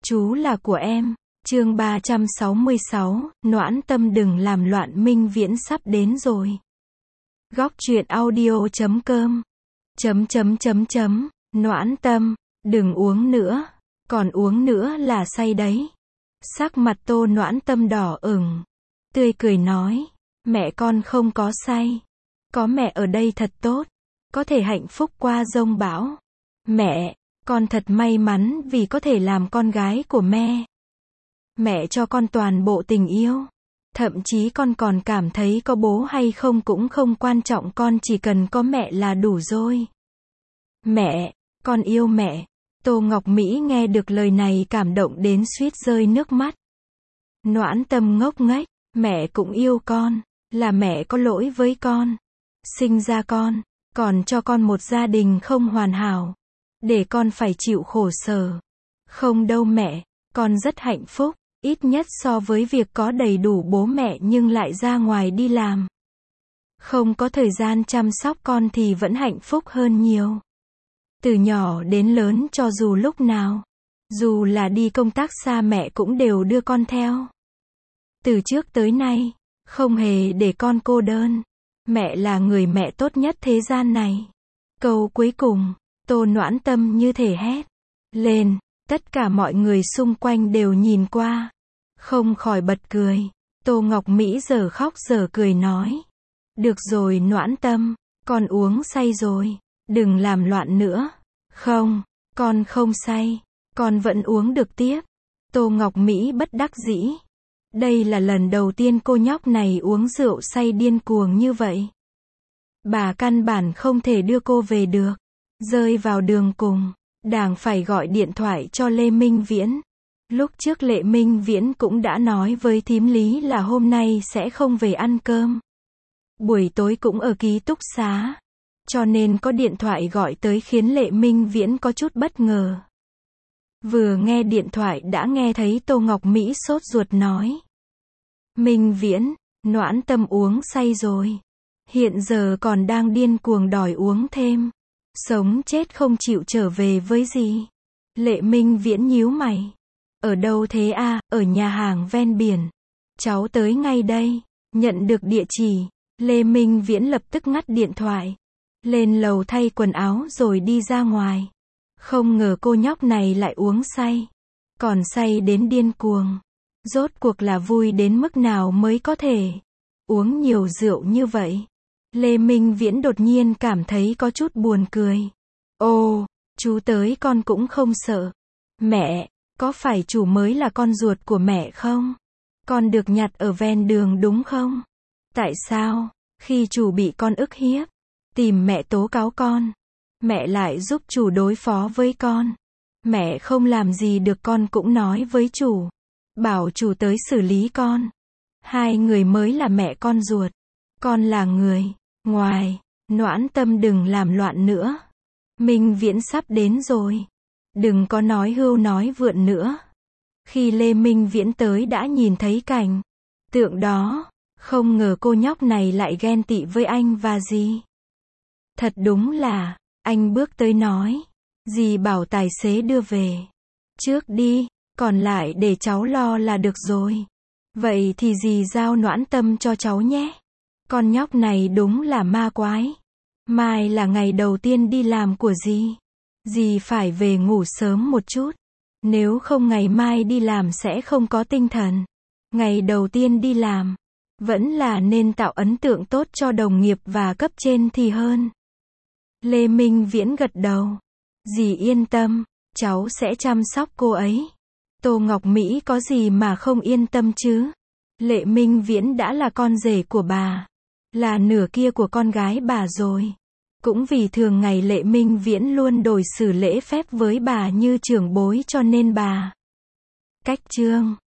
Chú là của em. Chương 366, Noãn Tâm đừng làm loạn, Minh Viễn sắp đến rồi. Góc truyện audio.com Noãn Tâm, đừng uống nữa. Còn uống nữa là say đấy. Sắc mặt Tô Noãn Tâm đỏ ửng, tươi cười nói, mẹ con không có say. Có mẹ ở đây thật tốt, có thể hạnh phúc qua giông bão. Mẹ, con thật may mắn vì có thể làm con gái của mẹ. Mẹ cho con toàn bộ tình yêu. Thậm chí con còn cảm thấy có bố hay không cũng không quan trọng, con chỉ cần có mẹ là đủ rồi. Mẹ, con yêu mẹ. Tô Ngọc Mỹ nghe được lời này cảm động đến suýt rơi nước mắt. Noãn Tâm ngốc nghếch, mẹ cũng yêu con, là mẹ có lỗi với con. Sinh ra con, còn cho con một gia đình không hoàn hảo, để con phải chịu khổ sở. Không đâu mẹ, con rất hạnh phúc, ít nhất so với việc có đầy đủ bố mẹ nhưng lại ra ngoài đi làm, không có thời gian chăm sóc con thì vẫn hạnh phúc hơn nhiều. Từ nhỏ đến lớn cho dù lúc nào, dù là đi công tác xa mẹ cũng đều đưa con theo. Từ trước tới nay, không hề để con cô đơn. Mẹ là người mẹ tốt nhất thế gian này. Câu cuối cùng, Tô Noãn Tâm như thể hét lên, tất cả mọi người xung quanh đều nhìn qua, không khỏi bật cười. Tô Ngọc Mỹ giờ khóc giờ cười nói, được rồi Noãn Tâm, con uống say rồi, đừng làm loạn nữa. Không, con không say, con vẫn uống được tiếp. Tô Ngọc Mỹ bất đắc dĩ. Đây là lần đầu tiên cô nhóc này uống rượu say điên cuồng như vậy. Bà căn bản không thể đưa cô về được. Rơi vào đường cùng, đành phải gọi điện thoại cho Lê Minh Viễn. Lúc trước Lê Minh Viễn cũng đã nói với thím Lý là hôm nay sẽ không về ăn cơm. Buổi tối cũng ở ký túc xá. Cho nên có điện thoại gọi tới khiến Lê Minh Viễn có chút bất ngờ. Vừa nghe điện thoại đã nghe thấy Tô Ngọc Mỹ sốt ruột nói. Minh Viễn, Noãn Tâm uống say rồi. Hiện giờ còn đang điên cuồng đòi uống thêm. Sống chết không chịu trở về với gì. Lê Minh Viễn nhíu mày. Ở đâu thế à? Ở nhà hàng ven biển. Cháu tới ngay đây. Nhận được địa chỉ, Lê Minh Viễn lập tức ngắt điện thoại. Lên lầu thay quần áo rồi đi ra ngoài. Không ngờ cô nhóc này lại uống say. Còn say đến điên cuồng. Rốt cuộc là vui đến mức nào mới có thể uống nhiều rượu như vậy. Lê Minh Viễn đột nhiên cảm thấy có chút buồn cười. Ồ, chú tới con cũng không sợ. Mẹ, có phải chú mới là con ruột của mẹ không? Con được nhặt ở ven đường đúng không? Tại sao, khi chú bị con ức hiếp, tìm mẹ tố cáo con, mẹ lại giúp chú đối phó với con? Mẹ không làm gì được con cũng nói với chú, bảo chú tới xử lý con. Hai người mới là mẹ con ruột. Con là người ngoài. Noãn Tâm đừng làm loạn nữa. Minh Viễn sắp đến rồi. Đừng có nói hưu nói vượn nữa. Khi Lê Minh Viễn tới đã nhìn thấy cảnh tượng đó. Không ngờ cô nhóc này lại ghen tị với anh và dì. Thật đúng là, anh bước tới nói. Dì bảo tài xế đưa về trước đi, còn lại để cháu lo là được rồi. Vậy thì dì giao Noãn Tâm cho cháu nhé. Con nhóc này đúng là ma quái. Mai là ngày đầu tiên đi làm của dì. Dì phải về ngủ sớm một chút. Nếu không ngày mai đi làm sẽ không có tinh thần. Ngày đầu tiên đi làm, vẫn là nên tạo ấn tượng tốt cho đồng nghiệp và cấp trên thì hơn. Lê Minh Viễn gật đầu. Dì yên tâm, cháu sẽ chăm sóc cô ấy. Tô Ngọc Mỹ có gì mà không yên tâm chứ? Lê Minh Viễn đã là con rể của bà, là nửa kia của con gái bà rồi. Cũng vì thường ngày Lê Minh Viễn luôn đối xử lễ phép với bà như trưởng bối cho nên bà cách chương